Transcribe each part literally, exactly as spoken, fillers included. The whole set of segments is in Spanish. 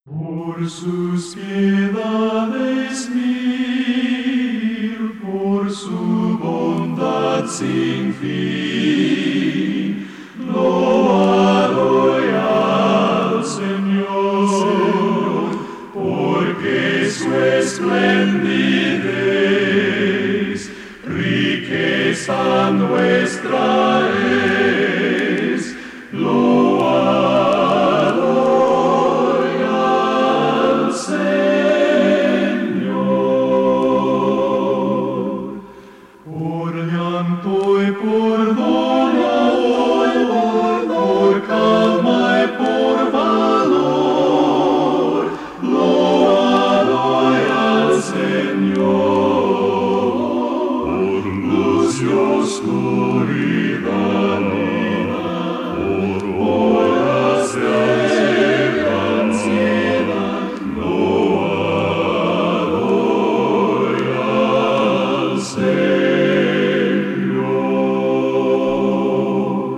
Por sus piedades mil, por su bondad sin fin, lo doy al Señor, porque su esplendidez, riqueza nuestra es, lo doy al Señor. Por llanto y por dolor, por calma y por valor, lo doy al Señor. Por luz y oscuridad, por horas de ansiedad, lo doy al Señor.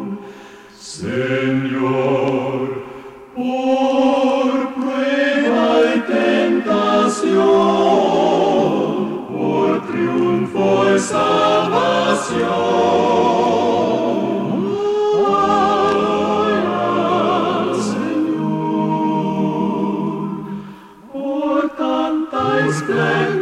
Señor, por prueba y tentación, por triunfo y salvación, doy al Señor. Por tanta esplendor,